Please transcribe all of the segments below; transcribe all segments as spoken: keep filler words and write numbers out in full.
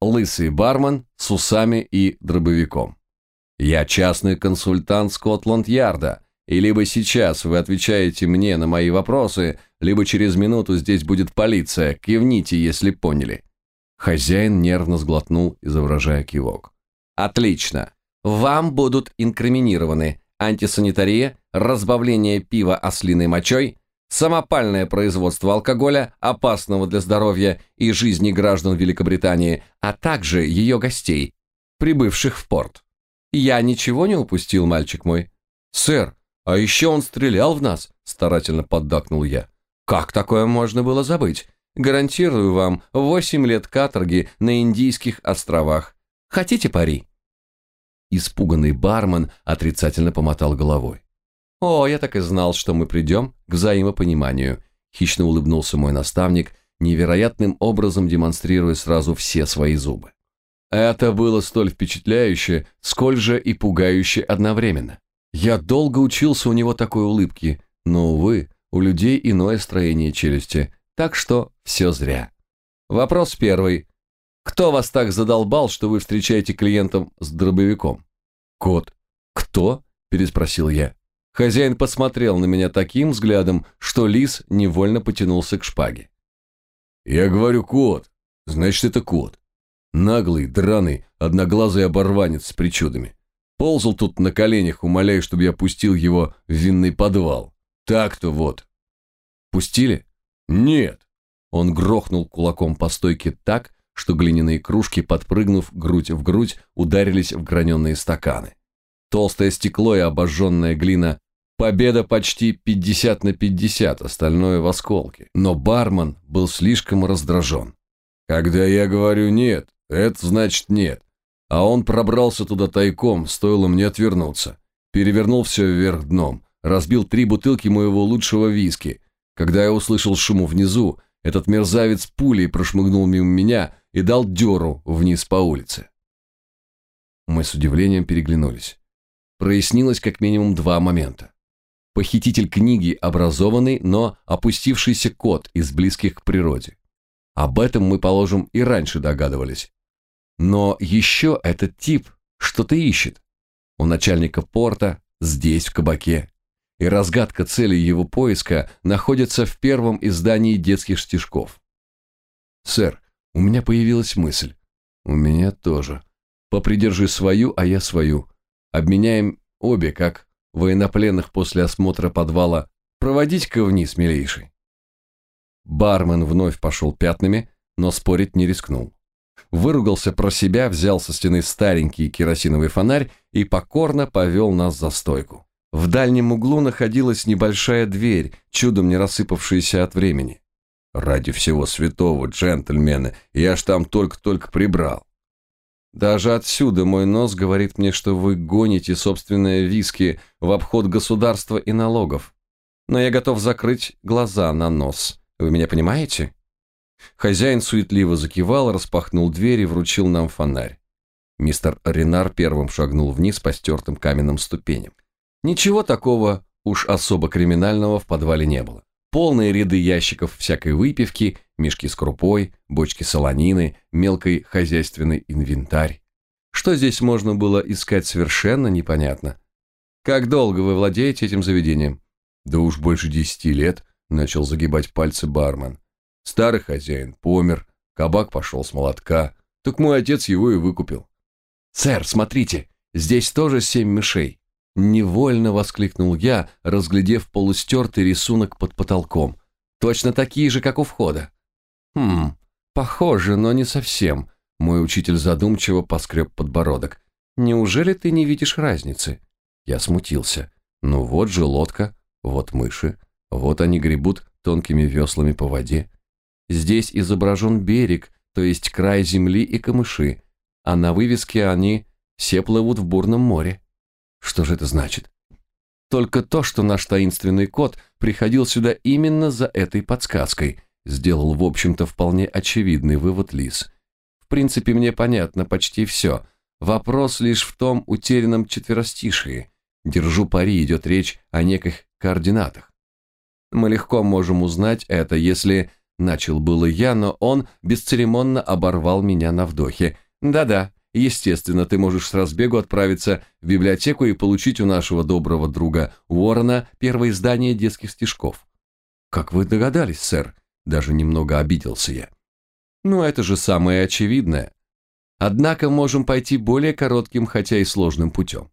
лысый бармен с усами и дробовиком. Я частный консультант Скотланд-Ярда, и либо сейчас вы отвечаете мне на мои вопросы, либо через минуту здесь будет полиция, кивните, если поняли. Хозяин нервно сглотнул, изображая кивок. Отлично. Вам будут инкриминированы антисанитария, разбавление пива ослиной мочой, самопальное производство алкоголя, опасного для здоровья и жизни граждан Великобритании, а также ее гостей, прибывших в порт. Я ничего не упустил, мальчик мой? Сэр, а еще он стрелял в нас, старательно поддакнул я. Как такое можно было забыть? Гарантирую вам восемь лет каторги на Индийских островах. Хотите пари? Испуганный бармен отрицательно помотал головой. «О, я так и знал, что мы придем к взаимопониманию», – хищно улыбнулся мой наставник, невероятным образом демонстрируя сразу все свои зубы. Это было столь впечатляюще, сколь же и пугающе одновременно. Я долго учился у него такой улыбки, но, увы, у людей иное строение челюсти, так что все зря. Вопрос первый. Кто вас так задолбал, что вы встречаете клиентам с дробовиком? Кот. Кто? Переспросил я. Хозяин посмотрел на меня таким взглядом, что лис невольно потянулся к шпаге. Я говорю кот, значит это кот. Наглый, драный, одноглазый оборванец с причудами. Ползал тут на коленях, умоляя, чтобы я пустил его в винный подвал. Так-то вот. Пустили? Нет. Он грохнул кулаком по стойке так, что глиняные кружки, подпрыгнув грудь в грудь, ударились в граненые стаканы. Толстое стекло и обожженная глина. Победа почти пятьдесят на пятьдесят, остальное в осколке. Но бармен был слишком раздражен. Когда я говорю «нет», это значит «нет». А он пробрался туда тайком, стоило мне отвернуться. Перевернул все вверх дном, разбил три бутылки моего лучшего виски. Когда я услышал шум внизу, этот мерзавец пулей прошмыгнул мимо меня и дал дёру вниз по улице. Мы с удивлением переглянулись. Прояснилось как минимум два момента. Похититель книги образованный, но опустившийся кот из близких к природе. Об этом мы, положим, и раньше догадывались. Но еще этот тип что-то ищет. У начальника порта, здесь, в кабаке. И разгадка цели его поиска находится в первом издании детских стишков. Сэр, у меня появилась мысль. У меня тоже. Попридержи свою, а я свою. Обменяем обе, как военнопленных после осмотра подвала. Проводите-ка вниз, милейший. Бармен вновь пошел пятнами, но спорить не рискнул. Выругался про себя, взял со стены старенький керосиновый фонарь и покорно повел нас за стойку. В дальнем углу находилась небольшая дверь, чудом не рассыпавшаяся от времени. Ради всего святого, джентльмены, я ж там только-только прибрал. Даже отсюда мой нос говорит мне, что вы гоните собственное виски в обход государства и налогов. Но я готов закрыть глаза на нос. Вы меня понимаете? Хозяин суетливо закивал, распахнул дверь и вручил нам фонарь. Мистер Ренар первым шагнул вниз по стертым каменным ступеням. Ничего такого уж особо криминального в подвале не было. Полные ряды ящиков всякой выпивки, мешки с крупой, бочки солонины, мелкий хозяйственный инвентарь. Что здесь можно было искать, совершенно непонятно. Как долго вы владеете этим заведением? Да уж больше десяти лет, начал загибать пальцы бармен. Старый хозяин помер, кабак пошел с молотка, так мой отец его и выкупил. Сэр, смотрите, здесь тоже семь мышей. Невольно воскликнул я, разглядев полустертый рисунок под потолком. Точно такие же, как у входа. Хм, похоже, но не совсем. Мой учитель задумчиво поскреб подбородок. Неужели ты не видишь разницы? Я смутился. Ну вот же лодка, вот мыши, вот они гребут тонкими веслами по воде. Здесь изображен берег, то есть край земли и камыши, а на вывеске они все плывут в бурном море. Что же это значит? Только то, что наш таинственный кот приходил сюда именно за этой подсказкой, сделал, в общем-то, вполне очевидный вывод лис. В принципе, мне понятно почти все. Вопрос лишь в том утерянном четверостишии. Держу пари, идет речь о неких координатах. Мы легко можем узнать это, если начал было я, но он бесцеремонно оборвал меня на вдохе. Да-да, естественно, ты можешь с разбегу отправиться в библиотеку и получить у нашего доброго друга Уоррена первое издание детских стишков. Как вы догадались, сэр? Даже немного обиделся я. Ну, это же самое очевидное. Однако можем пойти более коротким, хотя и сложным путем.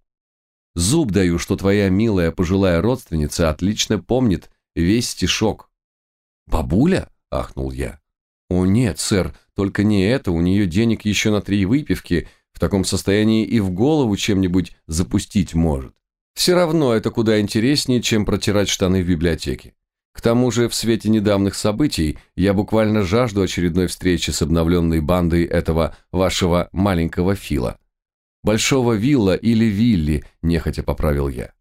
Зуб даю, что твоя милая пожилая родственница отлично помнит весь стишок. «Бабуля?» – ахнул я. «О нет, сэр, только не это, у нее денег еще на три выпивки, в таком состоянии и в голову чем-нибудь запустить может. Все равно это куда интереснее, чем протирать штаны в библиотеке. К тому же, в свете недавних событий, я буквально жажду очередной встречи с обновленной бандой этого вашего маленького Фила. Большого Вилла или Вилли, нехотя поправил я.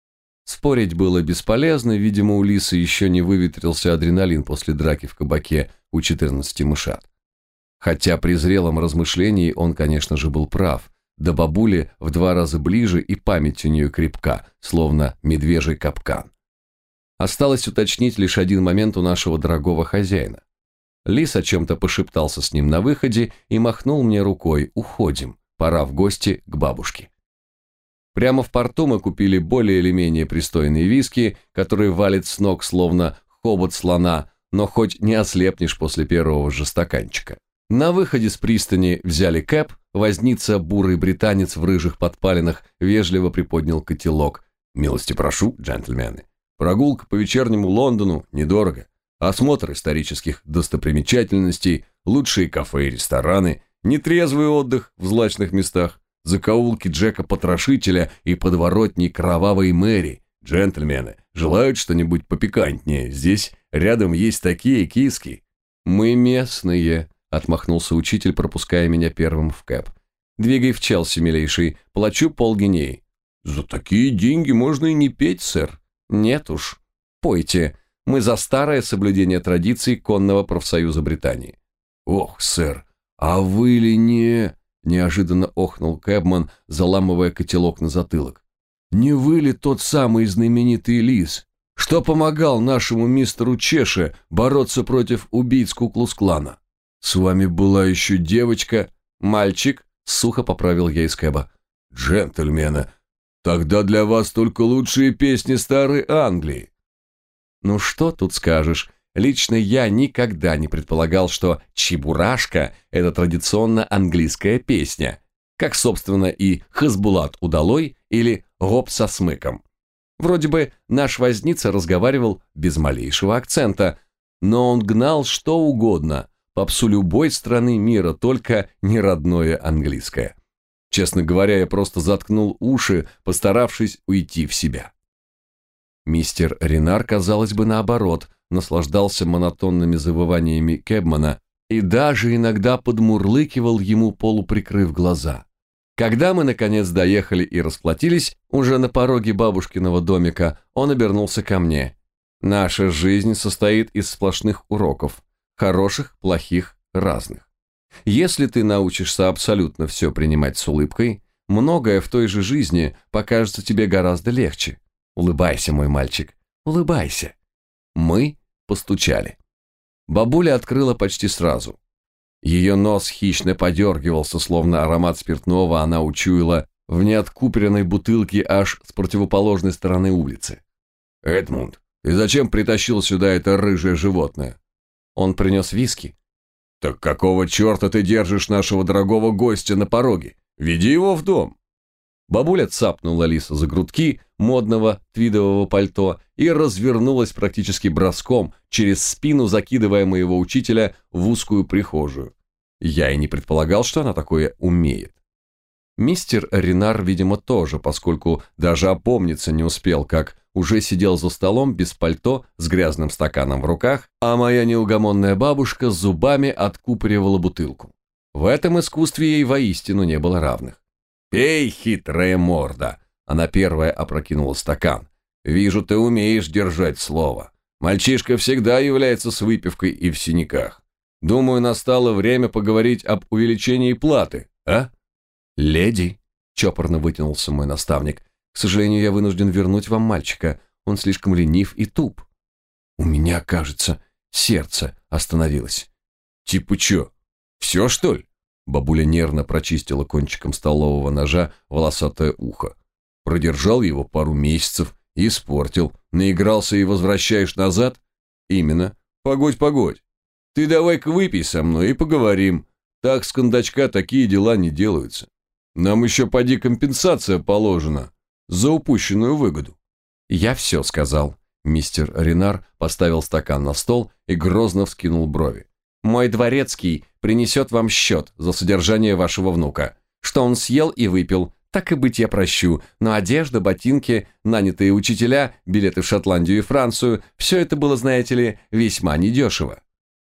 Спорить было бесполезно, видимо, у Лисы еще не выветрился адреналин после драки в кабаке у четырнадцати мышат. Хотя при зрелом размышлении он, конечно же, был прав, до бабули в два раза ближе и память у нее крепка, словно медвежий капкан. Осталось уточнить лишь один момент у нашего дорогого хозяина. Лис о чем-то пошептался с ним на выходе и махнул мне рукой: «Уходим, пора в гости к бабушке». Прямо в порту мы купили более или менее пристойные виски, которые валят с ног словно хобот слона, но хоть не ослепнешь после первого же стаканчика. На выходе с пристани взяли кэп, возница бурый британец в рыжих подпалинах вежливо приподнял котелок. «Милости прошу, джентльмены. Прогулка по вечернему Лондону недорого. Осмотр исторических достопримечательностей, лучшие кафе и рестораны, нетрезвый отдых в злачных местах, закоулки Джека-потрошителя и подворотни кровавой Мэри. Джентльмены, желают что-нибудь попикантнее? Здесь рядом есть такие киски». «Мы местные», — отмахнулся учитель, пропуская меня первым в кэп. «Двигай в Челси, милейший, плачу полгинеи». «За такие деньги можно и не петь, сэр». «Нет уж, пойте, мы за старое соблюдение традиций конного профсоюза Британии». «Ох, сэр, а вы ли не...» – неожиданно охнул кэбман, заламывая котелок на затылок. «Не вы ли тот самый знаменитый лис, что помогал нашему мистеру Чеше бороться против убийц Ку-Клукс-клана? С вами была еще девочка...» «Мальчик», – сухо поправил я из кэба. «Джентльмены, тогда для вас только лучшие песни старой Англии». Ну что тут скажешь, лично я никогда не предполагал, что «Чебурашка» – это традиционно английская песня, как, собственно, и «Хасбулат удалой» или «Гоп со смыком». Вроде бы наш возница разговаривал без малейшего акцента, но он гнал что угодно, попсу любой страны мира, только не родное английское. Честно говоря, я просто заткнул уши, постаравшись уйти в себя. Мистер Ренар, казалось бы, наоборот, наслаждался монотонными завываниями кэбмана и даже иногда подмурлыкивал ему, полуприкрыв глаза. Когда мы, наконец, доехали и расплатились, уже на пороге бабушкиного домика, он обернулся ко мне. «Наша жизнь состоит из сплошных уроков, хороших, плохих, разных. Если ты научишься абсолютно все принимать с улыбкой, многое в той же жизни покажется тебе гораздо легче. Улыбайся, мой мальчик, улыбайся». Мы постучали. Бабуля открыла почти сразу. Ее нос хищно подергивался, словно аромат спиртного она учуяла в неоткупоренной бутылке аж с противоположной стороны улицы. «Эдмунд, ты зачем притащил сюда это рыжее животное?» Он принес виски. «Так какого черта ты держишь нашего дорогого гостя на пороге? Веди его в дом!» Бабуля цапнула Лиса за грудки модного твидового пальто и развернулась практически броском, через спину закидывая моего учителя в узкую прихожую. Я и не предполагал, что она такое умеет. Мистер Ренар, видимо, тоже, поскольку даже опомниться не успел, как уже сидел за столом без пальто с грязным стаканом в руках, а моя неугомонная бабушка с зубами откупоривала бутылку. В этом искусстве ей воистину не было равных. «Пей, хитрая морда!» Она первая опрокинула стакан. «Вижу, ты умеешь держать слово. Мальчишка всегда является с выпивкой и в синяках. Думаю, настало время поговорить об увеличении платы, а?» «Леди», — чопорно вытянулся мой наставник, «к сожалению, я вынужден вернуть вам мальчика. Он слишком ленив и туп». «У меня, кажется, сердце остановилось. «Типа чё? Все, что ли?» Бабуля нервно прочистила кончиком столового ножа волосатое ухо. «Продержал его пару месяцев, испортил, наигрался и возвращаешь назад?» «Именно. Погодь, погодь. Ты давай-ка выпей со мной и поговорим. Так с кондачка такие дела не делаются. Нам еще поди компенсация положена за упущенную выгоду». «Я все сказал». Мистер Ренар поставил стакан на стол и грозно вскинул брови. «Мой дворецкий принесет вам счет за содержание вашего внука. Что он съел и выпил, так и быть я прощу, но одежда, ботинки, нанятые учителя, билеты в Шотландию и Францию – все это было, знаете ли, весьма недешево».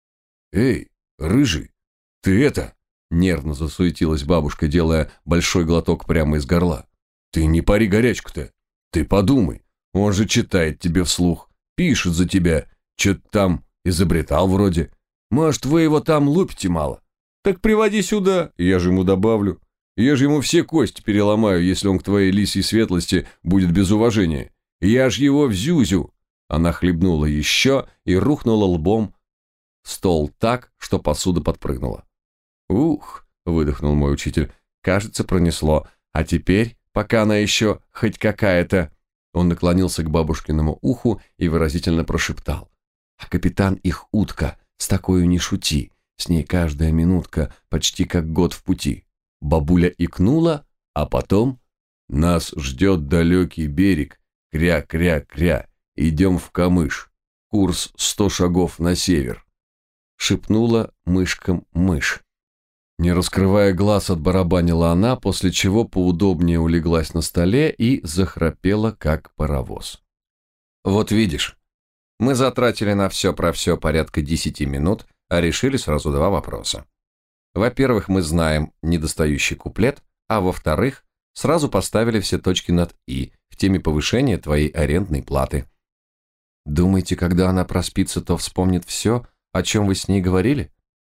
«Эй, рыжий, ты это...» – нервно засуетилась бабушка, делая большой глоток прямо из горла. «Ты не пари горячку-то. Ты подумай, он же читает тебе вслух, пишет за тебя, что-то там изобретал вроде. Может, вы его там лупите мало? Так приводи сюда, я же ему добавлю. Я же ему все кости переломаю, если он к твоей лисьей светлости будет без уважения. Я ж его в зюзю». Она хлебнула еще и рухнула лбом в стол так, что посуда подпрыгнула. «Ух», — выдохнул мой учитель, — «кажется, пронесло. А теперь, пока она еще хоть какая-то...» Он наклонился к бабушкиному уху и выразительно прошептал. «А капитан их утка, с такою не шути, с ней каждая минутка почти как год в пути». Бабуля икнула, а потом: «Нас ждет далекий берег, кря-кря-кря, идем в камыш, курс сто шагов на север», шепнула мышкам мышь. Не раскрывая глаз, отбарабанила она, после чего поудобнее улеглась на столе и захрапела, как паровоз. «Вот видишь, мы затратили на все про все порядка десяти минут, а решили сразу два вопроса. Во-первых, мы знаем недостающий куплет, а во-вторых, сразу поставили все точки над «и» в теме повышения твоей арендной платы. Думаете, когда она проспится, то вспомнит все, о чем вы с ней говорили?»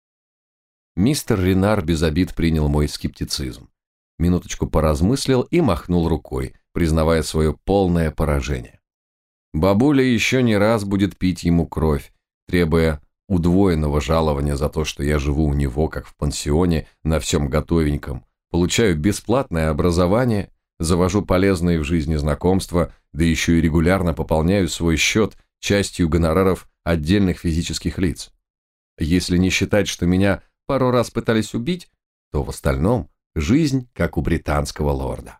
Мистер Ренар без обид принял мой скептицизм. Минуточку поразмыслил и махнул рукой, признавая свое полное поражение. Бабуля еще не раз будет пить ему кровь, требуя удвоенного жалования за то, что я живу у него, как в пансионе, на всем готовеньком, получаю бесплатное образование, завожу полезные в жизни знакомства, да еще и регулярно пополняю свой счет частью гонораров отдельных физических лиц. Если не считать, что меня пару раз пытались убить, то в остальном жизнь как у британского лорда.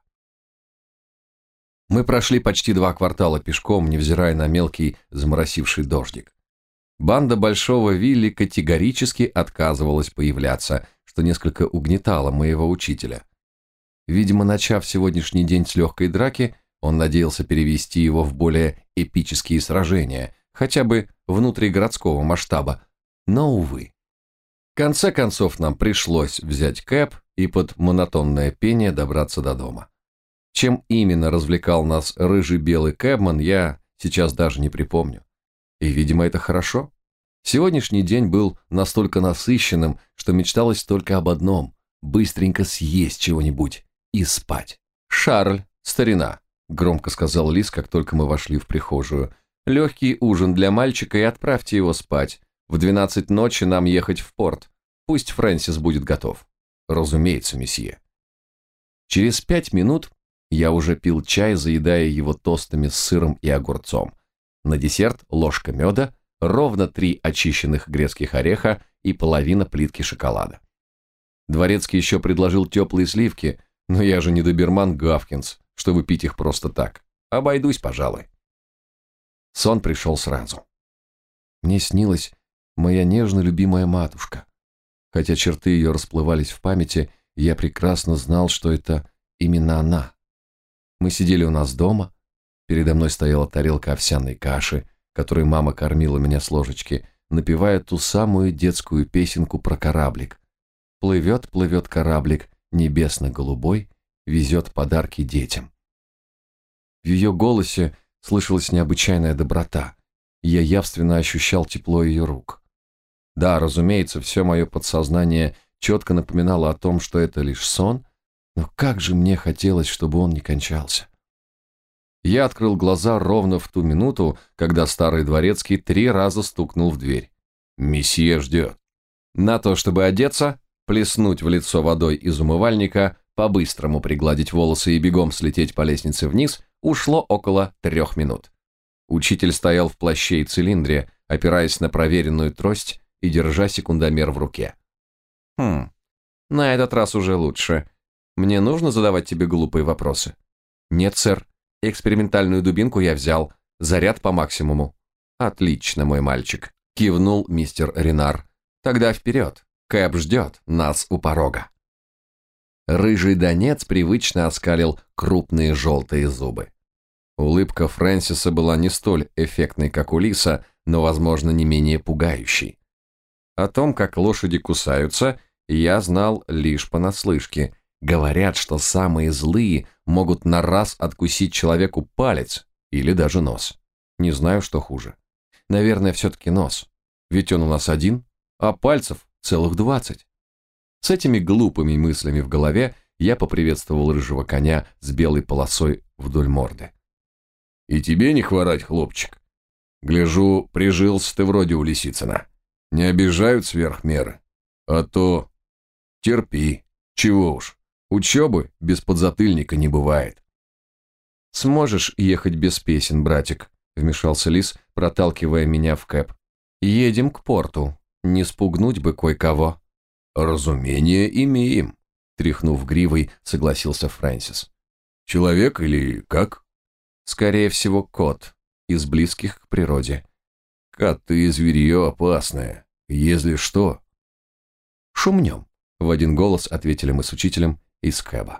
Мы прошли почти два квартала пешком, невзирая на мелкий заморосивший дождик. Банда Большого Вилли категорически отказывалась появляться, что несколько угнетало моего учителя. Видимо, начав сегодняшний день с легкой драки, он надеялся перевести его в более эпические сражения, хотя бы внутригородского масштаба, но, увы. В конце концов, нам пришлось взять кэб и под монотонное пение добраться до дома. Чем именно развлекал нас рыжий-белый кэбман, я сейчас даже не припомню. И, видимо, это хорошо. Сегодняшний день был настолько насыщенным, что мечталось только об одном – быстренько съесть чего-нибудь и спать. «Шарль, старина», – громко сказал Лис, как только мы вошли в прихожую, – «легкий ужин для мальчика и отправьте его спать. В двенадцать ночи нам ехать в порт. Пусть Фрэнсис будет готов». «Разумеется, месье». Через пять минут я уже пил чай, заедая его тостами с сыром и огурцом. На десерт ложка меда, ровно три очищенных грецких ореха и половина плитки шоколада. Дворецкий еще предложил теплые сливки, но я же не доберман Гавкинс, чтобы пить их просто так. Обойдусь, пожалуй. Сон пришел сразу. Мне снилась моя нежно любимая матушка. Хотя черты ее расплывались в памяти, я прекрасно знал, что это именно она. Мы сидели у нас дома. Передо мной стояла тарелка овсяной каши, которой мама кормила меня с ложечки, напевая ту самую детскую песенку про кораблик. Плывет, плывет кораблик, небесно-голубой, везет подарки детям. В ее голосе слышалась необычайная доброта, и я явственно ощущал тепло ее рук. Да, разумеется, все мое подсознание четко напоминало о том, что это лишь сон, но как же мне хотелось, чтобы он не кончался. Я открыл глаза ровно в ту минуту, когда старый дворецкий три раза стукнул в дверь. Месье ждет. На то, чтобы одеться, плеснуть в лицо водой из умывальника, по-быстрому пригладить волосы и бегом слететь по лестнице вниз, ушло около трех минут. Учитель стоял в плаще и цилиндре, опираясь на проверенную трость и держа секундомер в руке. «Хм, на этот раз уже лучше. Мне нужно задавать тебе глупые вопросы?» «Нет, сэр. Экспериментальную дубинку я взял. Заряд по максимуму». «Отлично, мой мальчик», — кивнул мистер Ренар. «Тогда вперед. Кэб ждет нас у порога». Рыжий донец привычно оскалил крупные желтые зубы. Улыбка Фрэнсиса была не столь эффектной, как у лиса, но, возможно, не менее пугающей. О том, как лошади кусаются, я знал лишь понаслышке. Говорят, что самые злые могут на раз откусить человеку палец или даже нос. Не знаю, что хуже. Наверное, все-таки нос. Ведь он у нас один, а пальцев целых двадцать. С этими глупыми мыслями в голове я поприветствовал рыжего коня с белой полосой вдоль морды. «И тебе не хворать, хлопчик. Гляжу, прижился ты вроде у Лисицына. Не обижают сверх меры. А то терпи. Чего уж, учебы без подзатыльника не бывает». «Сможешь ехать без песен, братик?» — вмешался лис, проталкивая меня в кэб. «Едем к порту. Не спугнуть бы кое-кого». «Разумение имеем», — тряхнув гривой, согласился Фрэнсис. «Человек или как?» «Скорее всего, кот, из близких к природе». «Коты — зверье опасное, если что». «Шумнем», — в один голос ответили мы с учителем из кэба.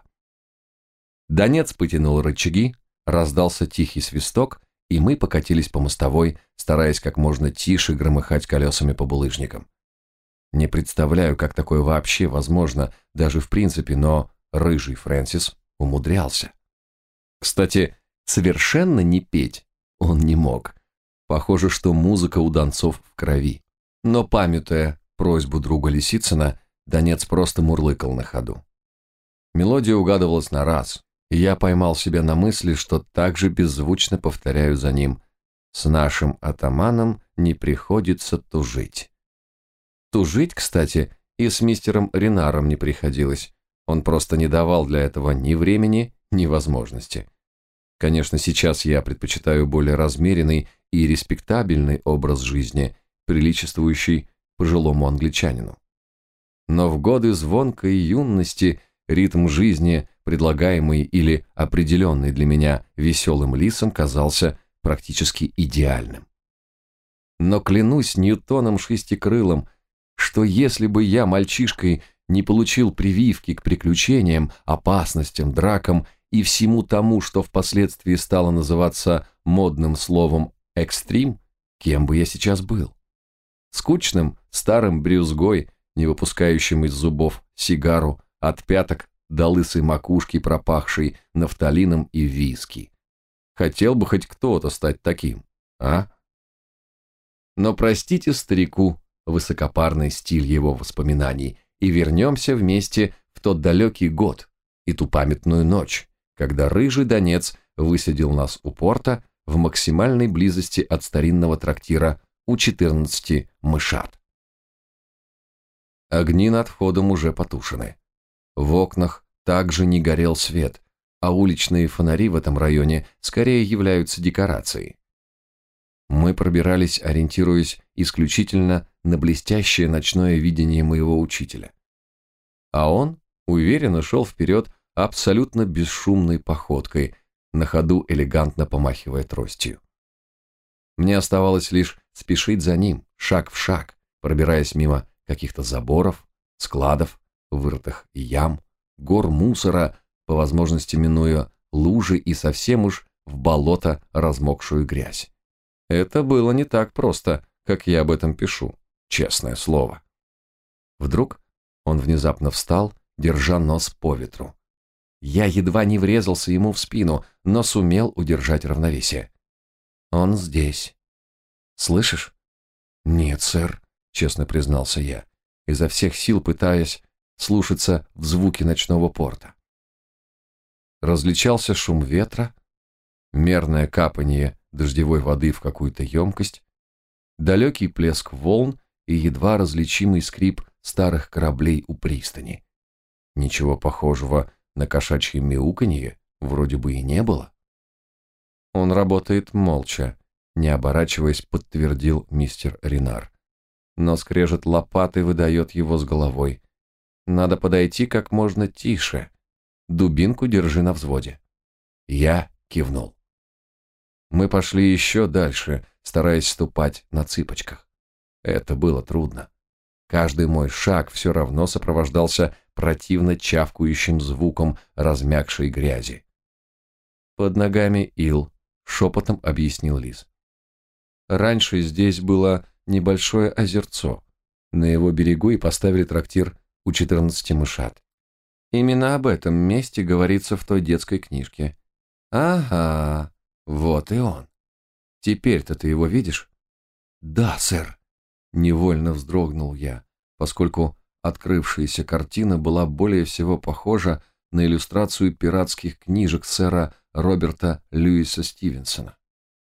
Донец потянул рычаги, раздался тихий свисток, и мы покатились по мостовой, стараясь как можно тише громыхать колесами по булыжникам. Не представляю, как такое вообще возможно, даже в принципе, но рыжий Фрэнсис умудрялся. Кстати, совершенно не петь он не мог. Похоже, что музыка у донцов в крови. Но, памятуя просьбу друга Лисицына, Донец просто мурлыкал на ходу. Мелодия угадывалась на раз, и я поймал себя на мысли, что так же беззвучно повторяю за ним: «С нашим атаманом не приходится тужить». Тужить, кстати, и с мистером Ренаром не приходилось. Он просто не давал для этого ни времени, ни возможности. Конечно, сейчас я предпочитаю более размеренный и респектабельный образ жизни, приличествующий пожилому англичанину. Но в годы звонкой юности ритм жизни, предлагаемый или определенный для меня веселым лисом, казался практически идеальным. Но клянусь Ньютоном шестикрылым, что если бы я мальчишкой не получил прививки к приключениям, опасностям, дракам и всему тому, что впоследствии стало называться модным словом «экстрим», кем бы я сейчас был? Скучным старым брюзгой, не выпускающим из зубов сигару, от пяток до лысой макушки, пропахшей нафталином и виски. Хотел бы хоть кто-то стать таким, а? Но простите старику высокопарный стиль его воспоминаний, и вернемся вместе в тот далекий год и ту памятную ночь, когда рыжий Донец высадил нас у порта в максимальной близости от старинного трактира у четырнадцати мышат. Огни над входом уже потушены. В окнах также не горел свет, а уличные фонари в этом районе скорее являются декорацией. Мы пробирались, ориентируясь исключительно на блестящее ночное видение моего учителя. А он уверенно шел вперед абсолютно бесшумной походкой, на ходу элегантно помахивая тростью. Мне оставалось лишь спешить за ним, шаг в шаг, пробираясь мимо каких-то заборов, складов, вырытых ям, гор мусора, по возможности минуя лужи и совсем уж в болото размокшую грязь. Это было не так просто, как я об этом пишу, честное слово. Вдруг он внезапно встал, держа нос по ветру. Я едва не врезался ему в спину, но сумел удержать равновесие. Он здесь. Слышишь? Нет, сэр, честно признался я, изо всех сил пытаясь слушаться в звуки ночного порта. Различался шум ветра, мерное капание дождевой воды в какую-то емкость, далекий плеск волн и едва различимый скрип старых кораблей у пристани. Ничего похожего на кошачье мяуканье вроде бы и не было. Он работает молча, не оборачиваясь, подтвердил мистер Ренар. Но скрежет лопаты выдает его с головой. Надо подойти как можно тише. Дубинку держи на взводе. Я кивнул. Мы пошли еще дальше, стараясь ступать на цыпочках. Это было трудно. Каждый мой шаг все равно сопровождался противно чавкающим звуком размягшей грязи. Под ногами ил, шепотом объяснил Лис. Раньше здесь было небольшое озерцо. На его берегу и поставили трактир у четырнадцати мышат. Именно об этом месте говорится в той детской книжке. Ага, вот и он. Теперь-то ты его видишь? Да, сэр. Невольно вздрогнул я, поскольку открывшаяся картина была более всего похожа на иллюстрацию пиратских книжек сэра Роберта Льюиса Стивенсона.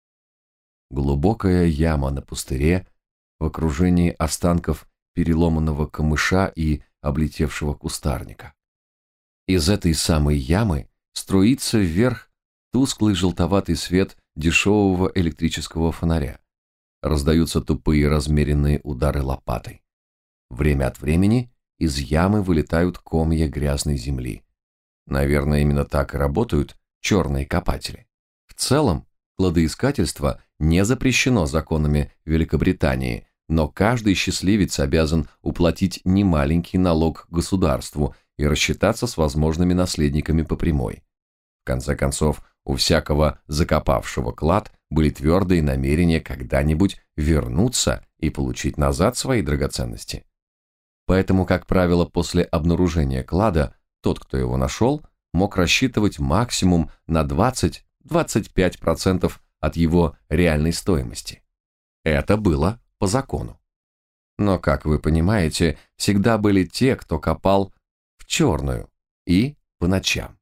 Глубокая яма на пустыре в окружении останков переломанного камыша и облетевшего кустарника. Из этой самой ямы струится вверх тусклый желтоватый свет дешевого электрического фонаря. Раздаются тупые размеренные удары лопатой. Время от времени из ямы вылетают комья грязной земли. Наверное, именно так и работают черные копатели. В целом, кладоискательство не запрещено законами Великобритании, но каждый счастливец обязан уплатить немаленький налог государству и рассчитаться с возможными наследниками по прямой. В конце концов, у всякого закопавшего клад были твердые намерения когда-нибудь вернуться и получить назад свои драгоценности. Поэтому, как правило, после обнаружения клада тот, кто его нашел, мог рассчитывать максимум на двадцать-двадцать пять процентов от его реальной стоимости. Это было по закону. Но, как вы понимаете, всегда были те, кто копал в черную и по ночам.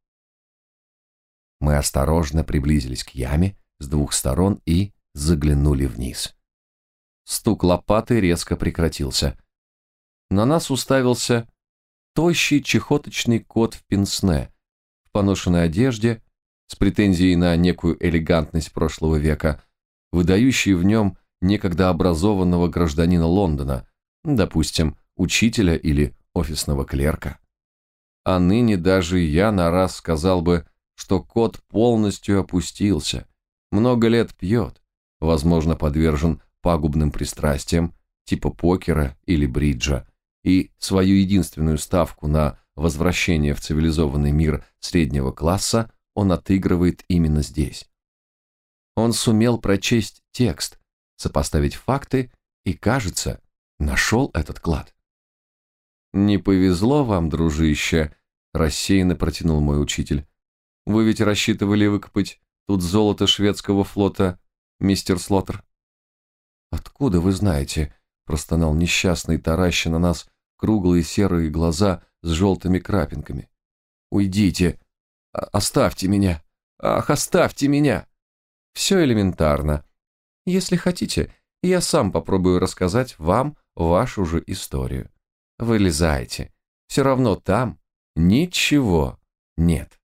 Мы осторожно приблизились к яме с двух сторон и заглянули вниз. Стук лопаты резко прекратился. На нас уставился тощий чехоточный кот в пенсне, в поношенной одежде, с претензией на некую элегантность прошлого века, выдающий в нем некогда образованного гражданина Лондона, допустим, учителя или офисного клерка. А ныне даже я на раз сказал бы, что кот полностью опустился, много лет пьет, возможно, подвержен пагубным пристрастиям, типа покера или бриджа, и свою единственную ставку на возвращение в цивилизованный мир среднего класса он отыгрывает именно здесь. Он сумел прочесть текст, сопоставить факты и, кажется, нашел этот клад. «Не повезло вам, дружище», – рассеянно протянул мой учитель. «Вы ведь рассчитывали выкопать тут золото шведского флота, мистер Слоттер?» «Откуда вы знаете?» – простонал несчастный, тараща на нас круглые серые глаза с желтыми крапинками. «Уйдите! Оставьте меня! Ах, оставьте меня!» «Все элементарно. Если хотите, я сам попробую рассказать вам вашу же историю. Вылезайте. Все равно там ничего нет».